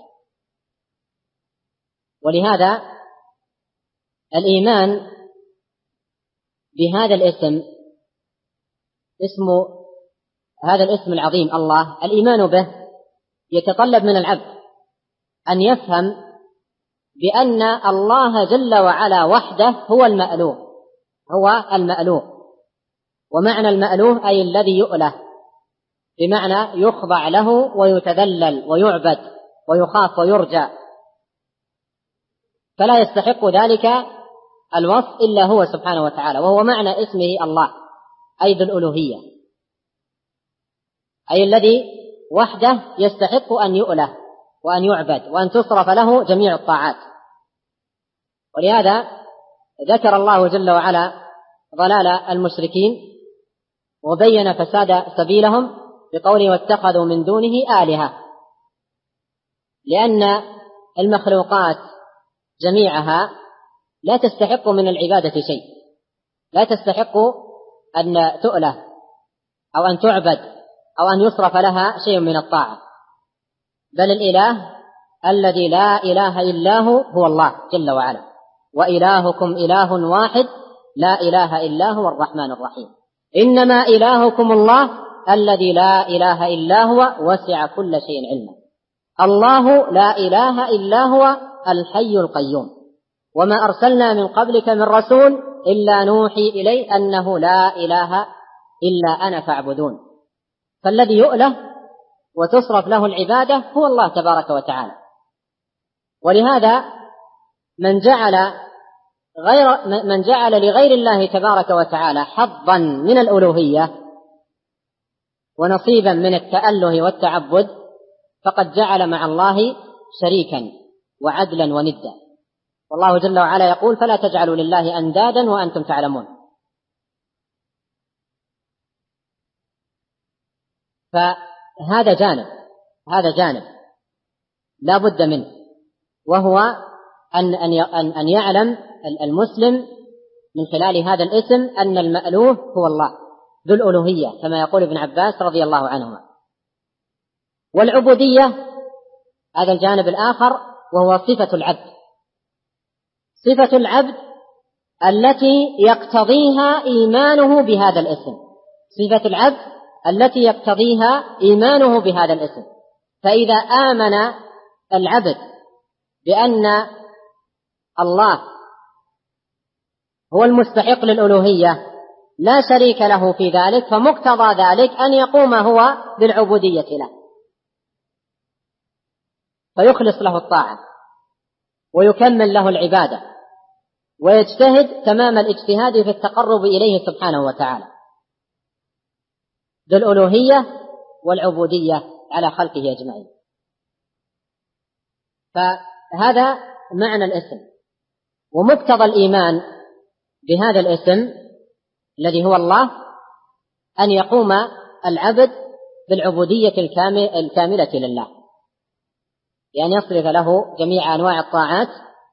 ولهذا الإيمان بهذا الاسم اسم هذا الاسم العظيم الله، الإيمان به يتطلب من العبد أن يفهم بأن الله جل وعلا وحده هو المألوه، هو المألوه. ومعنى المألوه أي الذي يؤله، بمعنى يخضع له ويتذلل ويعبد ويخاف ويرجى، فلا يستحق ذلك الوصف إلا هو سبحانه وتعالى. وهو معنى اسمه الله، أي ذو الألوهية، أي الذي وحده يستحق أن يؤله وأن يعبد وأن تصرف له جميع الطاعات. ولهذا ذكر الله جل وعلا ضلال المشركين وبين فساد سبيلهم بقوله واتخذوا من دونه آلهة، لأن المخلوقات جميعها لا تستحق من العبادة شيء، لا تستحق أن تؤله أو أن تعبد أو أن يصرف لها شيء من الطاعة، بل الإله الذي لا إله إلا هو الله جل وعلا، وإلهكم إله واحد لا إله إلا هو الرحمن الرحيم، إنما إلهكم الله الذي لا إله إلا هو وسع كل شيء علما. الله لا إله إلا هو الحي القيوم، وما أرسلنا من قبلك من رسول إلا نوحي إليه أنه لا إله إلا أنا فاعبدون. فالذي يؤله وتصرف له العبادة هو الله تبارك وتعالى. ولهذا من جعل لغير الله تبارك وتعالى حظا من الألوهية ونصيبا من التأله والتعبد فقد جعل مع الله شريكا وعدلا وندا. والله جل وعلا يقول فلا تجعلوا لله أندادا وأنتم تعلمون. فهذا جانب لا بد منه، وهو أن يعلم المسلم من خلال هذا الاسم أن المألوه هو الله ذو الألوهية كما يقول ابن عباس رضي الله عنهما. والعبودية هذا الجانب الآخر، وهو صفة العبد، صفة العبد التي يقتضيها إيمانه بهذا الاسم، صفة العبد التي يقتضيها إيمانه بهذا الاسم. فإذا آمن العبد بأن الله هو المستحق للألوهية لا شريك له في ذلك، فمقتضى ذلك أن يقوم هو بالعبودية له، فيخلص له الطاعة ويكمل له العبادة ويجتهد تمام الاجتهاد في التقرب إليه سبحانه وتعالى، ذو الألوهية والعبودية على خلقه أجمعين. فهذا معنى الاسم. ومقتضى الإيمان بهذا الاسم الذي هو الله أن يقوم العبد بالعبودية الكاملة لله، يعني يصرف له جميع أنواع الطاعات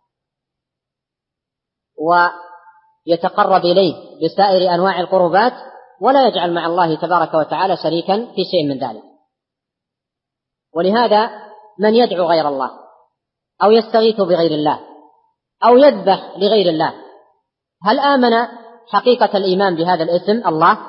ويتقرب إليه بسائر أنواع القربات، ولا يجعل مع الله تبارك وتعالى شريكا في شيء من ذلك. ولهذا من يدعو غير الله أو يستغيث بغير الله أو يذبح لغير الله، هل آمن حقيقة الإيمان بهذا الاسم الله؟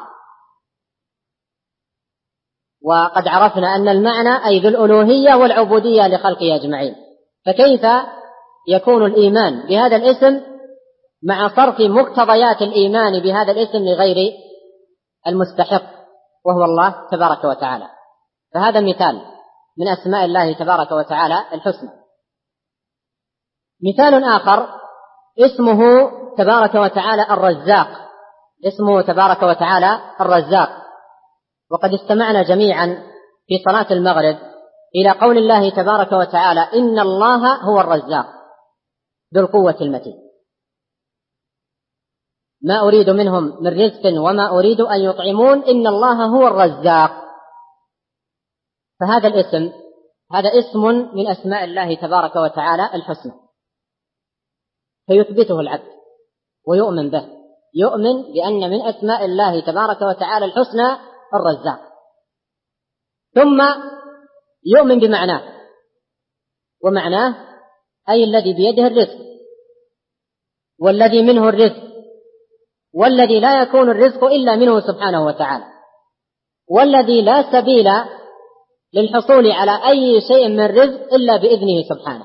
وقد عرفنا أن المعنى أي ذو الألوهية والعبودية لخلقه أجمعين، فكيف يكون الإيمان بهذا الاسم مع صرف مقتضيات الإيمان بهذا الاسم لغير المستحق وهو الله تبارك وتعالى؟ فهذا مثال من أسماء الله تبارك وتعالى الحسنى. مثال آخر اسمه تبارك وتعالى الرزاق، اسمه تبارك وتعالى الرزاق. وقد استمعنا جميعا في صلاة المغرب إلى قول الله تبارك وتعالى إن الله هو الرزاق ذو القوة المتين، ما أريد منهم من رزق وما أريد أن يطعمون إن الله هو الرزاق. فهذا الاسم هذا اسم من أسماء الله تبارك وتعالى الحسنى، فيثبته العبد ويؤمن به، يؤمن بأن من أسماء الله تبارك وتعالى الحسنى الرزاق، ثم يؤمن بمعناه، ومعناه أي الذي بيده الرزق والذي منه الرزق والذي لا يكون الرزق إلا منه سبحانه وتعالى، والذي لا سبيل للحصول على أي شيء من رزق إلا بإذنه سبحانه،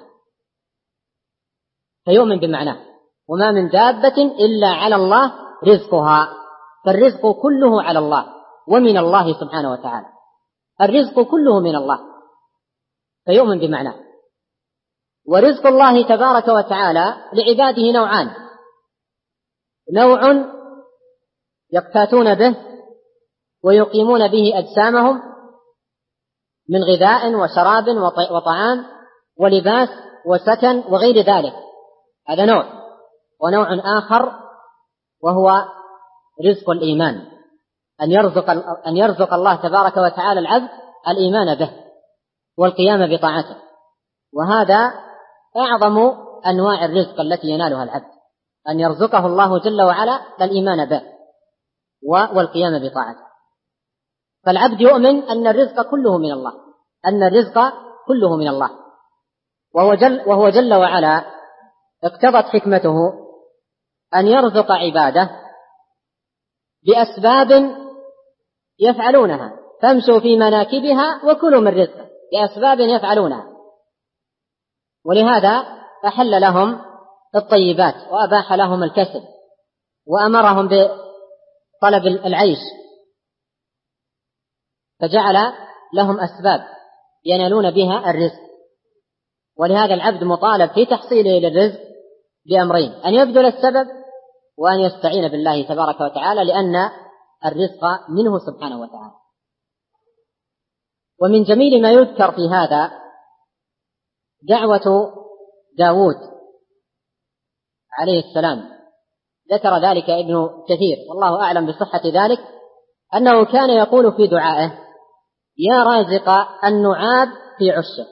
فيؤمن بمعناه. وما من دابة إلا على الله رزقها، فالرزق كله على الله ومن الله سبحانه وتعالى، الرزق كله من الله، فيؤمن بمعناه. ورزق الله تبارك وتعالى لعباده نوعان: نوع يقتاتون به ويقيمون به أجسامهم من غذاء وشراب وطعام ولباس وسكن وغير ذلك، هذا نوع. ونوع آخر وهو رزق الإيمان، أن يرزق الله تبارك وتعالى العبد الإيمان به والقيام بطاعته، وهذا أعظم أنواع الرزق التي ينالها العبد، أن يرزقه الله جل وعلا الإيمان به والقيام بطاعته. فالعبد يؤمن أن الرزق كله من الله، أن الرزق كله من الله، وهو جل وعلا اقتضت حكمته أن يرزق عباده بأسباب يفعلونها، فامشوا في مناكبها وكلوا من رزقه، بأسباب يفعلونها. ولهذا أحل لهم الطيبات وأباح لهم الكسب وأمرهم بطلب العيش، فجعل لهم أسباب ينالون بها الرزق. ولهذا العبد مطالب في تحصيله للرزق بأمرين: أن يبذل السبب وأن يستعين بالله تبارك وتعالى، لأن الرزق منه سبحانه وتعالى. ومن جميل ما يذكر في هذا دعوة داود عليه السلام، ذكر ذلك ابن كثير والله أعلم بصحة ذلك، أنه كان يقول في دعائه: يا رازق النعاب في عشه.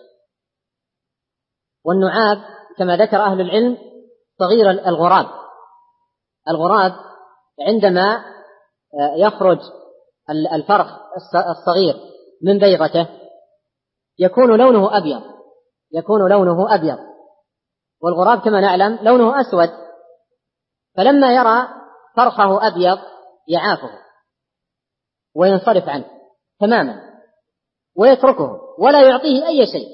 والنعاب كما ذكر أهل العلم صغير الغراب. الغراب عندما يخرج الفرخ الصغير من بيضته يكون لونه أبيض، والغراب كما نعلم لونه أسود، فلما يرى فرخه أبيض يعافه وينصرف عنه تماما ويتركه ولا يعطيه أي شيء.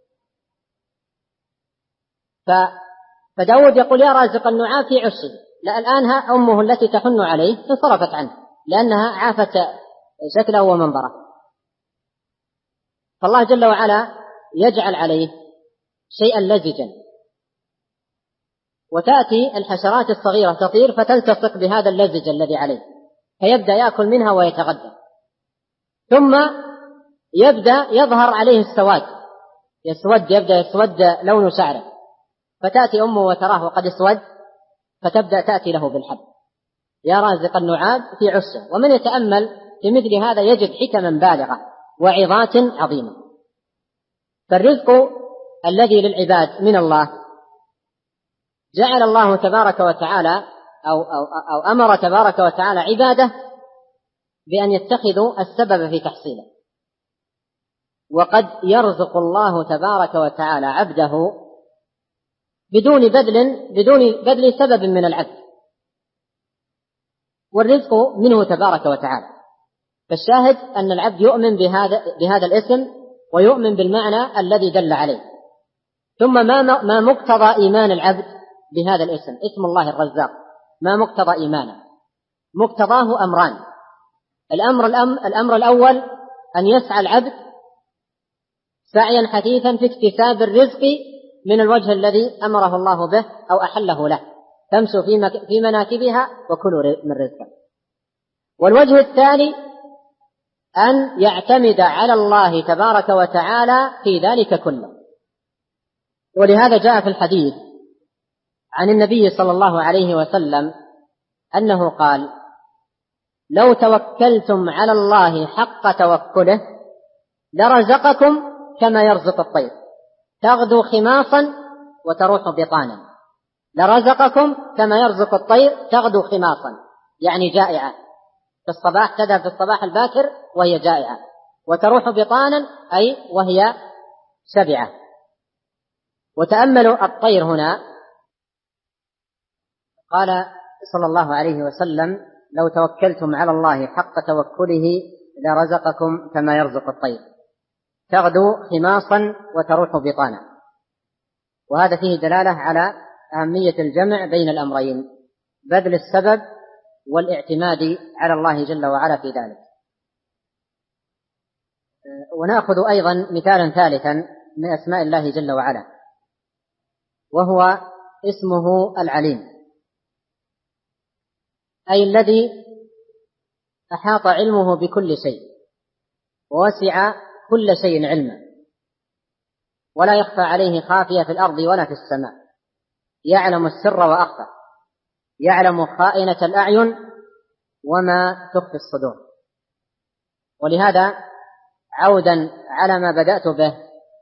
فداود يقول: يا رازق النعاب في عشه. لا، الآن أمه التي تحن عليه انصرفت عنه لأنها عافت شكله ومنظره. فالله جل وعلا يجعل عليه شيئا لزجا، وتأتي الحشرات الصغيرة تطير فتلتصق بهذا اللزج الذي عليه، فيبدأ يأكل منها ويتغذى، ثم يبدأ يظهر عليه السواد، يبدأ يسود لون شعره، فتأتي أمه وتراه قد اسود فتبدأ تأتي له بالحب: يا رازق النعاب في عشه. ومن يتأمل في مثل هذا يجد حكما بالغة وعظات عظيمة. فالرزق الذي للعباد من الله جعل الله تبارك وتعالى أو أمر تبارك وتعالى عباده بأن يتخذوا السبب في تحصيله. وقد يرزق الله تبارك وتعالى عبده بدون بذل سبب من العبد، والرزق منه تبارك وتعالى. فالشاهد أن العبد يؤمن بهذا الاسم ويؤمن بالمعنى الذي دل عليه. ثم ما مقتضى إيمان العبد بهذا الاسم، اسم الله الرزاق، ما مقتضى إيمانه؟ مقتضاه أمران: الأمر الأول أن يسعى العبد سعيا حثيثا في اكتساب الرزق من الوجه الذي أمره الله به أو أحله له، تمشوا في مناكبها وكلوا من رزقه. والوجه الثاني أن يعتمد على الله تبارك وتعالى في ذلك كله. ولهذا جاء في الحديث عن النبي صلى الله عليه وسلم أنه قال: لو توكلتم على الله حق توكله لرزقكم كما يرزق الطير تغدو خماصا وتروح بطانا. لرزقكم كما يرزق الطير تغدو خماصا، يعني جائعة في الصباح، تذهب في الصباح الباكر وهي جائعة، وتروح بطانا أي وهي شبعة. وتأملوا الطير هنا، قال صلى الله عليه وسلم: لو توكلتم على الله حق توكله لرزقكم كما يرزق الطير تغدو خماصا وتروح بطانا. وهذا فيه دلالة على أهمية الجمع بين الأمرين، بذل السبب والاعتماد على الله جل وعلا في ذلك. ونأخذ أيضا مثالا ثالثا من أسماء الله جل وعلا، وهو اسمه العليم، أي الذي أحاط علمه بكل شيء ووسع كل شيء علما، ولا يخفى عليه خافية في الأرض ولا في السماء، يعلم السر وأخفى، يعلم خائنة الأعين وما تخفي الصدور. ولهذا عودا على ما بدأت به،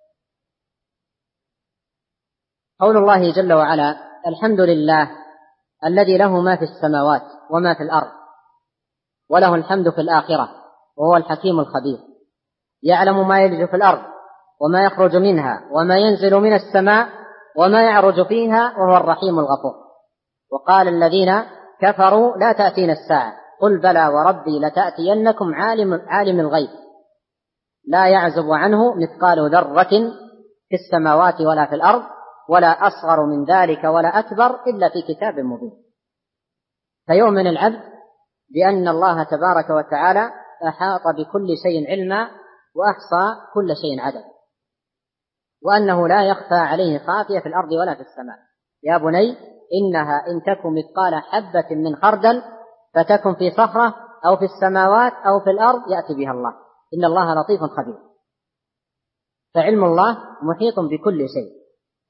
قول الله جل وعلا: الحمد لله الذي له ما في السماوات وما في الأرض وله الحمد في الآخرة وهو الحكيم الخبير، يعلم ما يلج في الأرض وما يخرج منها وما ينزل من السماء وما يعرج فيها وهو الرحيم الغفور. وقال الذين كفروا لا تأتينا الساعة قل بلى وربي لتأتينكم عالم الغيب لا يعزب عنه مثقال ذرة في السماوات ولا في الأرض ولا أصغر من ذلك ولا أكبر إلا في كتاب مبين. فيؤمن العبد بأن الله تبارك وتعالى أحاط بكل شيء علما وأحصى كل شيء عددا، وأنه لا يخفى عليه خافية في الأرض ولا في السماء. يا بني إنها إن تك مثقال حبة من خردل فتكن في صخرة أو في السماوات أو في الأرض يأتي بها الله إن الله لطيف خبير. فعلم الله محيط بكل شيء،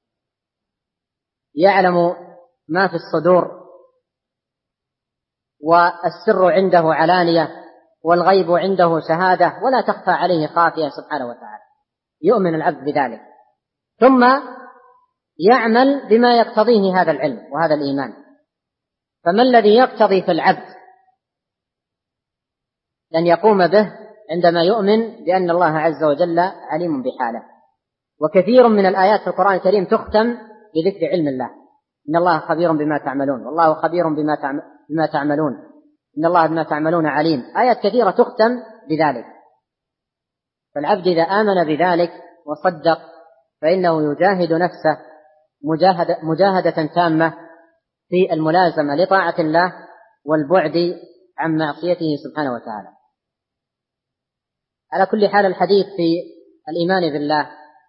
يعلم ما في الصدور، والسر عنده علانية، والغيب عنده شهادة، ولا تخفى عليه خافية سبحانه وتعالى. يؤمن العبد بذلك ثم يعمل بما يقتضيه هذا العلم وهذا الإيمان. فما الذي يقتضي في العبد أن يقوم به عندما يؤمن بأن الله عز وجل عليم بحاله؟ وكثير من الآيات في القرآن الكريم تختم بذكر علم الله، إن الله خبير بما تعملون، والله خبير بما تعملون، إن الله بما تعملون عليم. آيات كثيرة تختم بذلك. فالعبد إذا آمن بذلك وصدق فإنه يجاهد نفسه مجاهدة تامة في الملازمة لطاعة الله والبعد عن معصيته سبحانه وتعالى. على كل حال الحديث في الإيمان بالله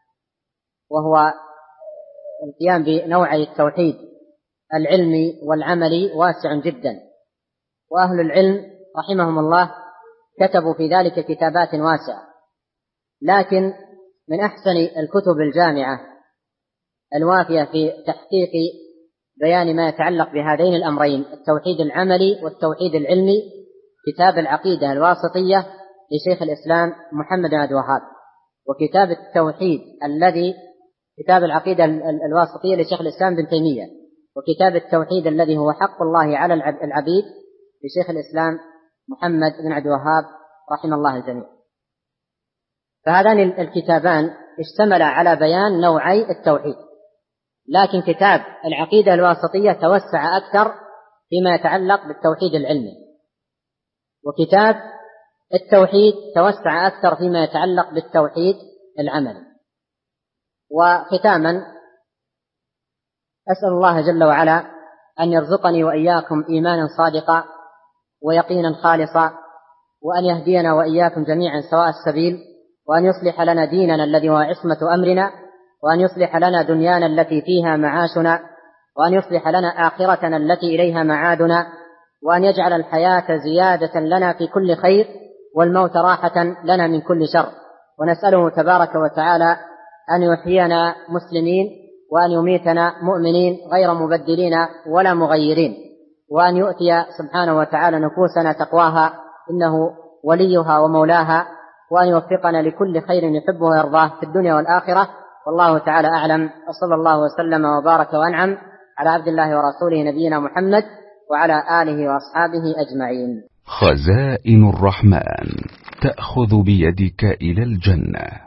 وهو القيام بنوعي التوحيد العلمي والعملي واسع جدا، وأهل العلم رحمهم الله كتبوا في ذلك كتابات واسعة، لكن من أحسن الكتب الجامعة الوافية في تحقيق بيان ما يتعلق بهذين الأمرين التوحيد العملي والتوحيد العلمي كتاب العقيدة الواسطية لشيخ الإسلام محمد بن عبد الوهاب، وكتاب التوحيد كتاب العقيدة الواسطية لشيخ الإسلام بن تيمية، وكتاب التوحيد الذي هو حق الله على العبيد لشيخ الإسلام محمد بن عبد الوهاب رحمه الله الجميع. فهذان الكتابان اشتملا على بيان نوعي التوحيد، لكن كتاب العقيدة الواسطية توسع أكثر فيما يتعلق بالتوحيد العلمي، وكتاب التوحيد توسع أكثر فيما يتعلق بالتوحيد العملي. وختاما أسأل الله جل وعلا أن يرزقني وإياكم إيمانا صادقا ويقينا خالصا، وأن يهدينا وإياكم جميعا سواء السبيل، وأن يصلح لنا ديننا الذي هو عصمة أمرنا، وأن يصلح لنا دنيانا التي فيها معاشنا، وأن يصلح لنا آخرتنا التي إليها معادنا، وأن يجعل الحياة زيادة لنا في كل خير والموت راحة لنا من كل شر. ونسأله تبارك وتعالى أن يحيينا مسلمين وأن يميتنا مؤمنين غير مبدلين ولا مغيرين، وأن يؤتي سبحانه وتعالى نفوسنا تقواها إنه وليها ومولاها، وأن يوفقنا لكل خير يحبه ويرضاه في الدنيا والآخرة. والله تعالى أعلم، وصلى الله وسلم وبارك وأنعم على عبد الله ورسوله نبينا محمد وعلى آله وأصحابه أجمعين. خزائن الرحمن تأخذ بيدك إلى الجنة.